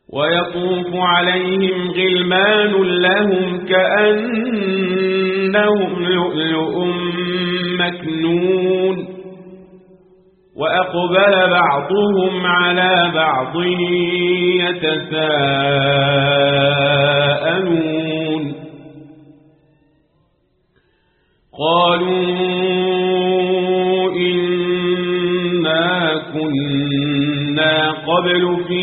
ويطوف عليهم غلمان لهم كأنهم لؤلؤ مكنون وأقبل بعضهم على بعض يتساءلون قالوا إنا كنا قبل في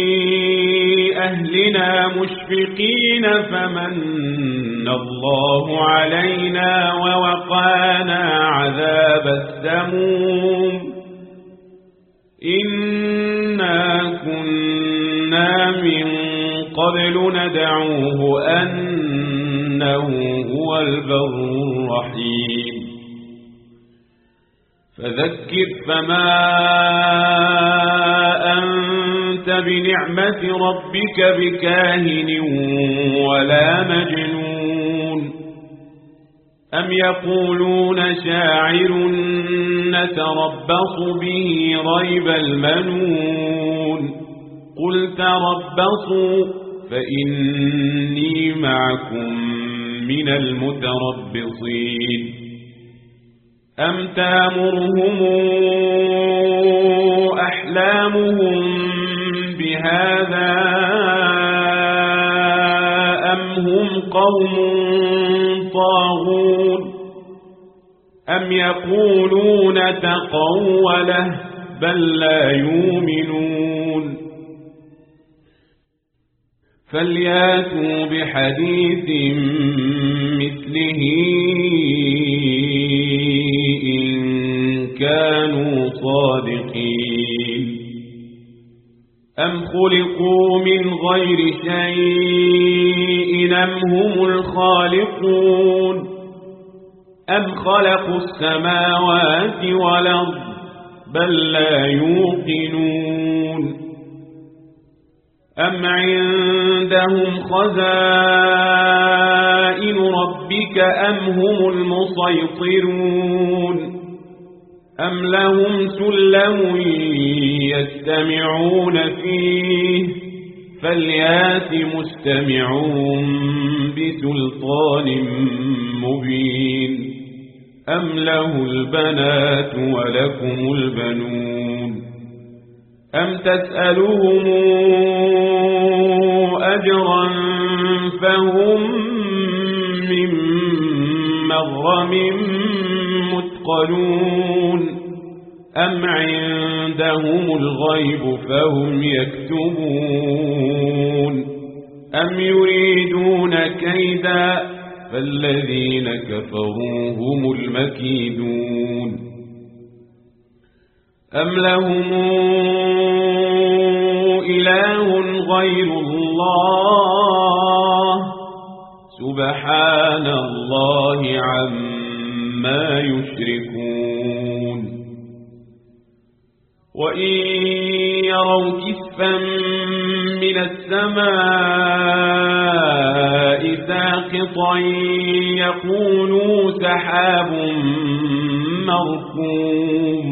أهلنا مشفقين فمن الله علينا ووقانا عذاب السموم إنا كنا من قبل ندعوه أنه هو البر الرحيم فذكر فما أنت بنعمة ربك بكاهن ولا مجنون أم يقولون شاعر نتربص به ريب المنون قل تربصوا فإني معكم من المتربصين أم تامرهم أحلامهم بهذا أم هم قوم طاغون أم يقولون تقوله بل لا يؤمنون فلياتوا بحديث مثله إن كانوا صادقين أم خلقوا من غير شيء أم هم الخالقون أم خلقوا السماوات والأرض بل لا يوقنون أم عندهم خزائن ربك أم هم المسيطرون أم لهم سلم يستمعون فيه فليات مستمعون بسلطان مبين أم له البنات ولكم البنون أم تسألهم أجرا فهم من مغرم مثقلون أم عندهم الغيب فهم يكتبون أم يريدون كيدا فالذين كفروا هم المكيدون أم لهم إله غير الله سبحان الله عما يشركون وإن يروا كسفا من السماء ساقطا يقولوا سحاب مركوم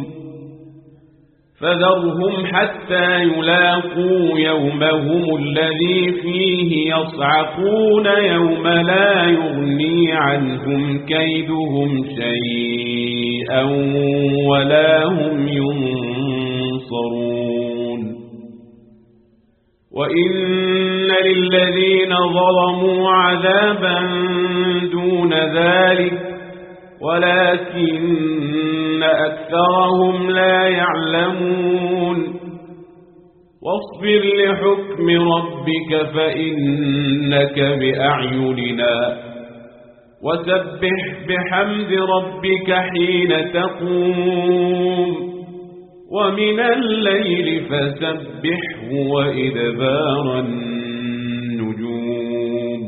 فذرهم حتى يلاقوا يومهم الذي فيه يصعقون يوم لا يغني عنهم كيدهم شيئا ولا هم ينصرون وإن للذين ظلموا عذابا دون ذلك ولكن أكثرهم لا يعلمون واصبر لحكم ربك فإنك بأعيننا وسبح بحمد ربك حين تقوم ومن الليل فسبحه وإدبار النجوم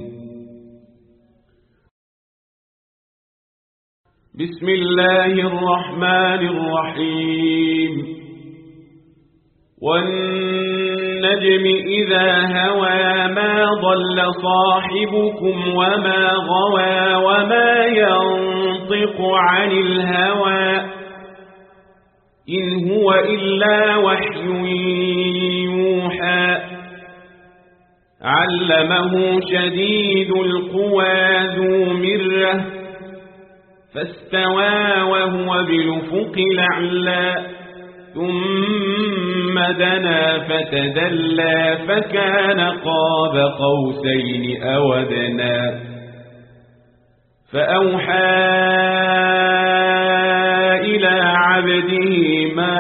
بسم الله الرحمن الرحيم والنجم إذا هوى ما ضل صاحبكم وما غوى وما ينطق عن الهوى إن هو إلا وحي يوحى علمه شديد القوى ذو مرة فاستوى وهو بالأفق الأعلى ثم دنا فتدلى فكان قاب قوسين أو أدنى فأوحى إلى عبده ما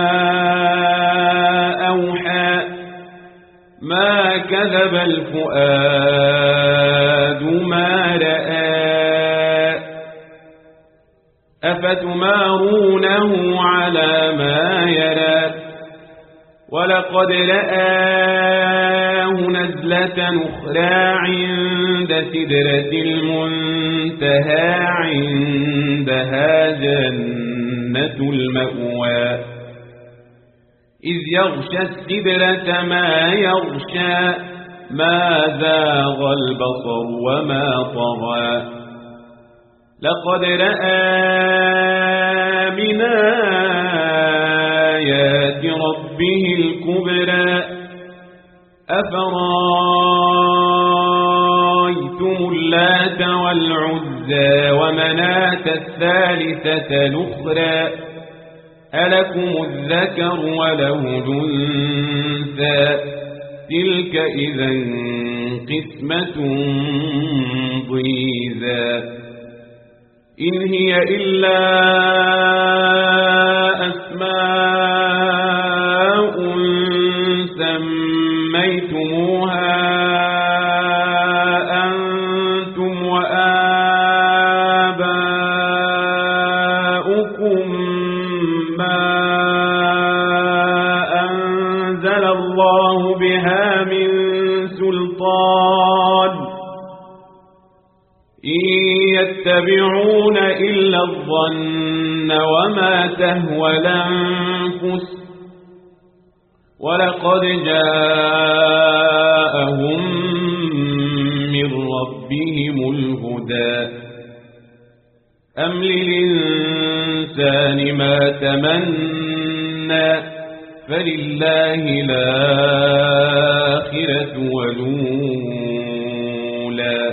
أوحى ما كذب الفؤاد ما رأى أفتمارونه على ما يرى ولقد رآه نزلة أخرى عند سدرة المنتهى عندها جنة المأوى إذ يغشى السدرة ما يغشى ما زاغ البصر وما طغى لقد رأى من آيات ربه الكبرى أفرأيتم اللات والعزى ومناة الثالثة الأخرى ألكم الذكر وله الأنثى تلك إذا قسمة ضيزى إن هي إلا أسماء سميتموها أنتم وآباؤكم ما أنزل الله بها من سلطان إن يتبعون إلا الظن وما تهوى الأنفس ولقد جاءهم من ربهم الهدى أم للإنسان ما تمنى فلله الآخرة والأولى